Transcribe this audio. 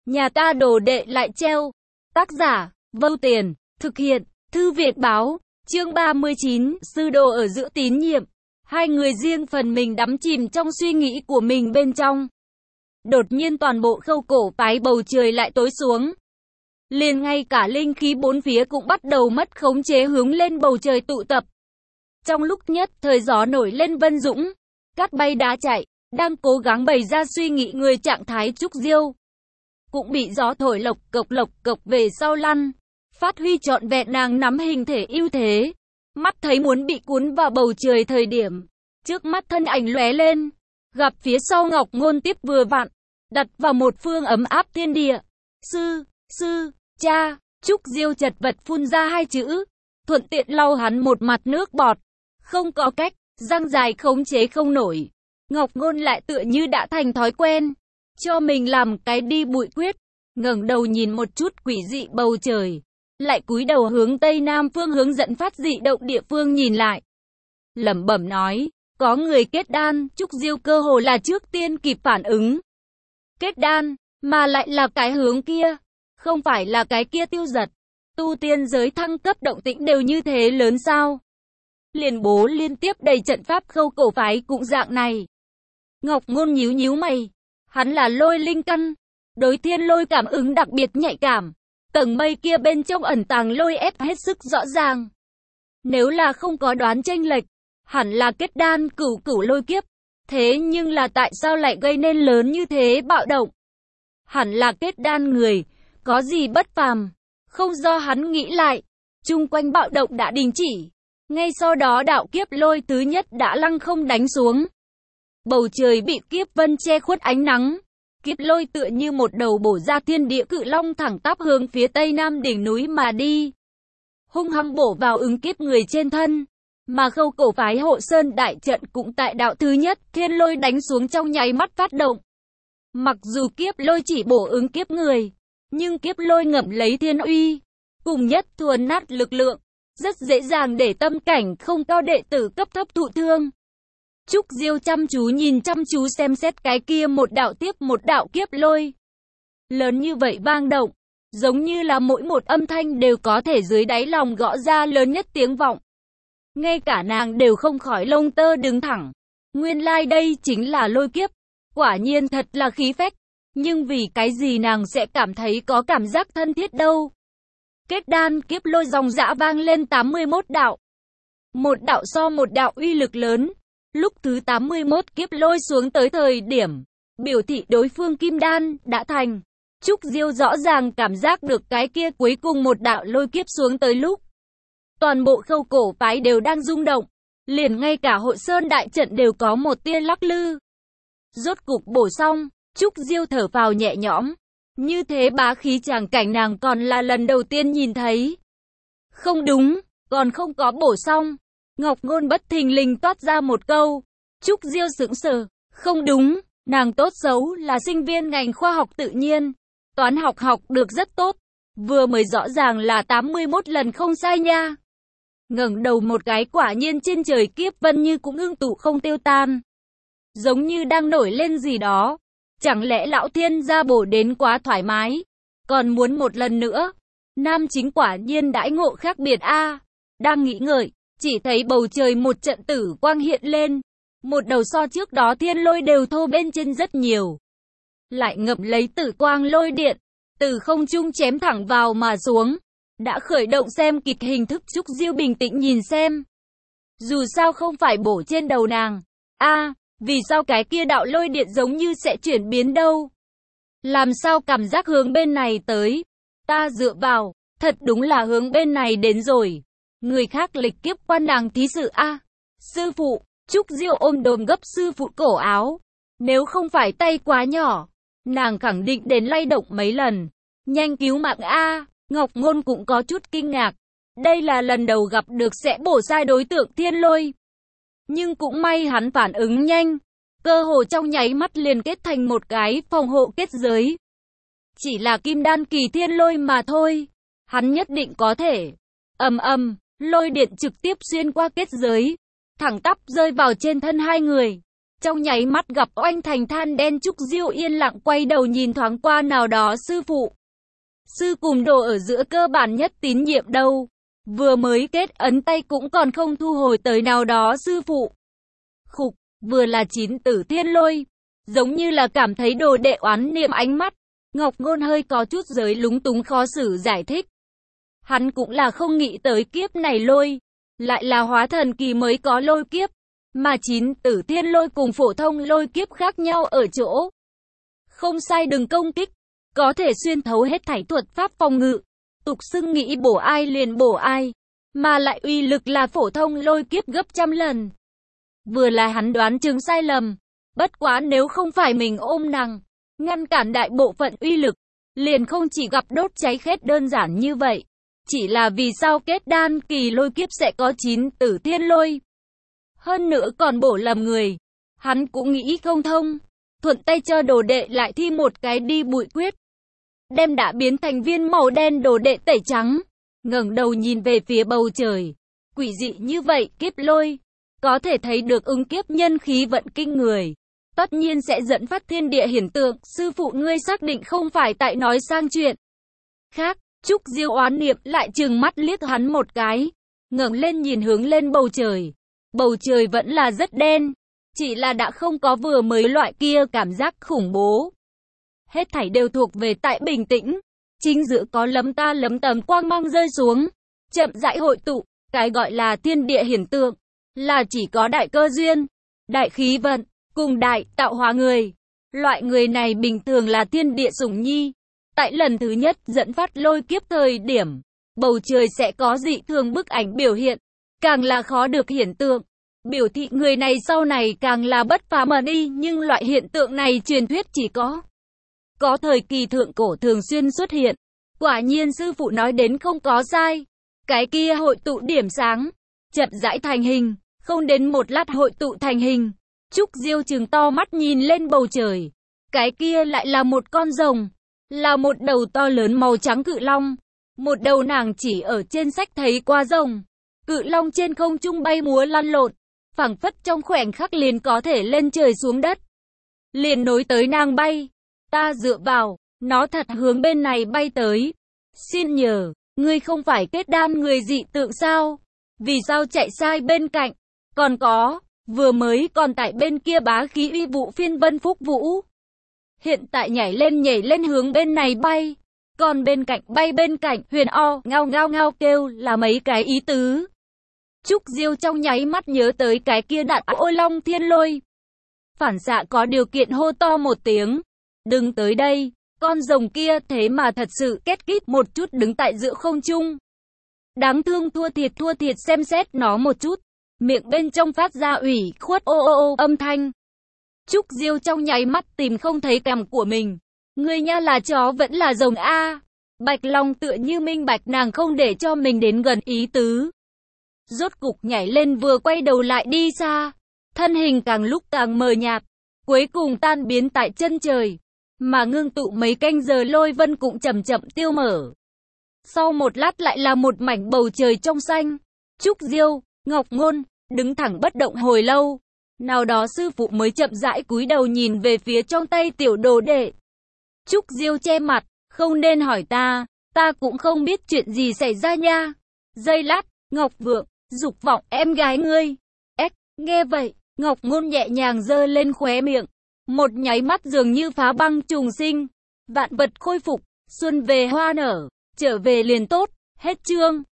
Nhà ta đồ đệ lại treo. Tác giả, Vâu Tiền, thực hiện, Thư viện báo, chương 39, sư đồ ở giữa tín nhiệm. Hai người riêng phần mình đắm chìm trong suy nghĩ của mình bên trong. Đột nhiên toàn bộ Khâu Cổ Phái bầu trời lại tối xuống. Liền ngay cả linh khí bốn phía cũng bắt đầu mất khống chế hướng lên bầu trời tụ tập. Trong lúc nhất thời gió nổi lên vân dũng, cát bay đá chạy, đang cố gắng bày ra suy nghĩ người trạng thái Trúc Diêu. Cũng bị gió thổi lộc cộc về sau lăn, phát huy trọn vẹn nàng nắm hình thể ưu thế. Mắt thấy muốn bị cuốn vào bầu trời thời điểm, trước mắt thân ảnh lóe lên, gặp phía sau Ngọc Ngôn tiếp vừa vặn, đặt vào một phương ấm áp thiên địa. Cha, Trúc Diêu chật vật phun ra hai chữ, thuận tiện lau hắn một mặt nước bọt. Không có cách, răng dài khống chế không nổi. Ngọc Ngôn lại tựa như đã thành thói quen, cho mình làm cái đi bụi quyết, ngẩng đầu nhìn một chút quỷ dị bầu trời, lại cúi đầu hướng tây nam phương hướng dẫn phát dị động địa phương nhìn lại. Lẩm bẩm nói, có người kết đan. Trúc Diêu cơ hồ là trước tiên kịp phản ứng. Kết đan, mà lại là cái hướng kia, không phải là cái kia Tiêu Giật. Tu tiên giới thăng cấp động tĩnh đều như thế lớn sao? Liền bố liên tiếp đầy trận pháp Khâu Cổ Phái cũng dạng này. Ngọc Ngôn nhíu nhíu mày, hắn là lôi linh căn, đối thiên lôi cảm ứng đặc biệt nhạy cảm. Tầng mây kia bên trong ẩn tàng lôi ép hết sức rõ ràng. Nếu là không có đoán chênh lệch, hẳn là kết đan cửu lôi kiếp. Thế nhưng là tại sao lại gây nên lớn như thế bạo động? Hẳn là kết đan người, có gì bất phàm. Không do hắn nghĩ lại, chung quanh bạo động đã đình chỉ. Ngay sau đó đạo kiếp lôi thứ nhất đã lăng không đánh xuống. Bầu trời bị kiếp vân che khuất ánh nắng. Kiếp lôi tựa như một đầu bổ ra thiên địa cự long thẳng tắp hướng phía tây nam đỉnh núi mà đi. Hung hăng bổ vào ứng kiếp người trên thân. Mà Khâu Cổ Phái hộ sơn đại trận cũng tại đạo thứ nhất thiên lôi đánh xuống trong nháy mắt phát động. Mặc dù kiếp lôi chỉ bổ ứng kiếp người, nhưng kiếp lôi ngậm lấy thiên uy, cùng nhất thuần nát lực lượng, rất dễ dàng để tâm cảnh không cao đệ tử cấp thấp thụ thương. Trúc Diêu chăm chú xem xét cái kia một đạo tiếp một đạo kiếp lôi. Lớn như vậy vang động, giống như là mỗi một âm thanh đều có thể dưới đáy lòng gõ ra lớn nhất tiếng vọng. Ngay cả nàng đều không khỏi lông tơ đứng thẳng. Nguyên lai đây chính là lôi kiếp, quả nhiên thật là khí phách. Nhưng vì cái gì nàng sẽ cảm thấy có cảm giác thân thiết đâu? Kết đan kiếp lôi dòng dã vang lên 81 đạo. Một đạo so một đạo uy lực lớn. Lúc thứ 81 kiếp lôi xuống tới thời điểm, biểu thị đối phương kim đan đã thành. Trúc Diêu rõ ràng cảm giác được cái kia cuối cùng một đạo lôi kiếp xuống tới lúc. Toàn bộ Khâu Cổ Phái đều đang rung động, liền ngay cả hội sơn đại trận đều có một tia lắc lư. Rốt cục bổ xong, Trúc Diêu thở phào nhẹ nhõm. Như thế bá khí tràng cảnh nàng còn là lần đầu tiên nhìn thấy. Không đúng, còn không có bổ xong. Ngọc Ngôn bất thình lình toát ra một câu. Trúc Diêu sững sờ. Không đúng, nàng tốt xấu là sinh viên ngành khoa học tự nhiên. Toán học được rất tốt. Vừa mới rõ ràng là 81 lần không sai nha. Ngẩng đầu một cái quả nhiên trên trời kiếp vân như cũng ngưng tụ không tiêu tan. Giống như đang nổi lên gì đó. Chẳng lẽ lão thiên gia bổ đến quá thoải mái, còn muốn một lần nữa? Nam chính quả nhiên đãi ngộ khác biệt a. Đang nghĩ ngợi, chỉ thấy bầu trời một trận tử quang hiện lên. Một đầu so trước đó thiên lôi đều thô bên trên rất nhiều. Lại ngậm lấy tử quang lôi điện, từ không trung chém thẳng vào mà xuống. Đã khởi động xem kịch hình thức. Trúc Diêu bình tĩnh nhìn xem. Dù sao không phải bổ trên đầu nàng. Vì sao cái kia đạo lôi điện giống như sẽ chuyển biến đâu? Làm sao cảm giác hướng bên này tới? Ta dựa vào, thật đúng là hướng bên này đến rồi. Người khác lịch kiếp quan nàng thí sự a. Sư phụ, Trúc Diêu ôm đồm gấp sư phụ cổ áo. Nếu không phải tay quá nhỏ, nàng khẳng định đến lay động mấy lần. Nhanh cứu mạng a. Ngọc Ngôn cũng có chút kinh ngạc. Đây là lần đầu gặp được sẽ bổ sai đối tượng thiên lôi. Nhưng cũng may hắn phản ứng nhanh, cơ hồ trong nháy mắt liền kết thành một cái phòng hộ kết giới. Chỉ là kim đan kỳ thiên lôi mà thôi, hắn nhất định có thể. Lôi điện trực tiếp xuyên qua kết giới, thẳng tắp rơi vào trên thân hai người. Trong nháy mắt gặp oanh thành than đen, Trúc Diêu yên lặng quay đầu nhìn thoáng qua nào đó sư phụ. Sư cùng đồ ở giữa cơ bản nhất tín nhiệm đâu. Vừa mới kết ấn tay cũng còn không thu hồi tới nào đó sư phụ. Khục, vừa là 9 tử thiên lôi. Giống như là cảm thấy đồ đệ oán niệm ánh mắt. Ngọc Ngôn hơi có chút giới lúng túng khó xử giải thích. Hắn cũng là không nghĩ tới kiếp này lôi. Lại là hóa thần kỳ mới có lôi kiếp. Mà 9 tử thiên lôi cùng phổ thông lôi kiếp khác nhau ở chỗ. Không sai đừng công kích. Có thể xuyên thấu hết thảy thuật pháp phòng ngự. Tục xưng nghĩ bổ ai liền bổ ai. Mà lại uy lực là phổ thông lôi kiếp gấp trăm lần. Vừa là hắn đoán chừng sai lầm. Bất quá nếu không phải mình ôm nặng, ngăn cản đại bộ phận uy lực, liền không chỉ gặp đốt cháy khét đơn giản như vậy. Chỉ là vì sao kết đan kỳ lôi kiếp sẽ có 9 tử thiên lôi. Hơn nữa còn bổ lầm người. Hắn cũng nghĩ không thông. Thuận tay cho đồ đệ lại thi một cái đi bụi quyết. Đem đã biến thành viên màu đen đồ đệ tẩy trắng. Ngẩng đầu nhìn về phía bầu trời. Quỷ dị như vậy kiếp lôi. Có thể thấy được ứng kiếp nhân khí vận kinh người. Tất nhiên sẽ dẫn phát thiên địa hiển tượng. Sư phụ ngươi xác định không phải tại nói sang chuyện khác. Trúc Diêu oán niệm lại trừng mắt liếc hắn một cái. Ngẩng lên nhìn hướng lên bầu trời. Bầu trời vẫn là rất đen. Chỉ là đã không có vừa mới loại kia cảm giác khủng bố. Hết thảy đều thuộc về tại bình tĩnh. Chính giữa có lấm ta lấm tấm quang mang rơi xuống. Chậm rãi hội tụ. Cái gọi là thiên địa hiển tượng. Là chỉ có đại cơ duyên, đại khí vận, cùng đại tạo hóa người. Loại người này bình thường là thiên địa sủng nhi. Tại lần thứ nhất dẫn phát lôi kiếp thời điểm, bầu trời sẽ có dị thường bức ảnh biểu hiện. Càng là khó được hiện tượng. Biểu thị người này sau này càng là bất phàm ẩn y. Nhưng loại hiện tượng này truyền thuyết chỉ có thời kỳ thượng cổ thường xuyên xuất hiện. Quả nhiên sư phụ nói đến không có sai. Cái kia hội tụ điểm sáng, chậm rãi thành hình. Không đến một lát hội tụ thành hình. Trúc Diêu trừng to mắt nhìn lên bầu trời. Cái kia lại là một con rồng. Là một đầu to lớn màu trắng cự long. Một đầu nàng chỉ ở trên sách thấy qua rồng. Cự long trên không trung bay múa lăn lộn. Phảng phất trong khoảnh khắc liền có thể lên trời xuống đất. Liền nối tới nàng bay. Ta dựa vào, nó thật hướng bên này bay tới. Xin nhờ, ngươi không phải kết đan người dị tượng sao? Vì sao chạy sai bên cạnh? Còn có, vừa mới còn tại bên kia bá khí uy vũ phiên vân phúc vũ. Hiện tại nhảy lên hướng bên này bay. Còn bên cạnh bay bên cạnh huyền o, ngao kêu là mấy cái ý tứ. Trúc Diêu trong nháy mắt nhớ tới cái kia đạn ôi long thiên lôi. Phản xạ có điều kiện hô to một tiếng. Đừng tới đây, con rồng kia thế mà thật sự két kít một chút đứng tại giữa không trung. Đáng thương thua thiệt xem xét nó một chút. Miệng bên trong phát ra ủy khuất ô âm thanh. Trúc Diêu trong nháy mắt tìm không thấy cằm của mình. Người nha là chó vẫn là rồng a. Bạch Long tựa như minh bạch nàng không để cho mình đến gần ý tứ. Rốt cục nhảy lên vừa quay đầu lại đi xa. Thân hình càng lúc càng mờ nhạt. Cuối cùng tan biến tại chân trời. Mà ngưng tụ mấy canh giờ lôi vân cũng chậm chậm tiêu mở. Sau một lát lại là một mảnh bầu trời trong xanh. Trúc Diêu, Ngọc Ngôn, đứng thẳng bất động hồi lâu. Nào đó sư phụ mới chậm rãi cúi đầu nhìn về phía trong tay tiểu đồ đệ. Trúc Diêu che mặt, không nên hỏi ta cũng không biết chuyện gì xảy ra nha. Giây lát, Ngọc Vượng, dục vọng em gái ngươi. Nghe vậy, Ngọc Ngôn nhẹ nhàng giơ lên khóe miệng. Một nháy mắt dường như phá băng trùng sinh. Vạn vật khôi phục, xuân về hoa nở, trở về liền tốt, hết chương.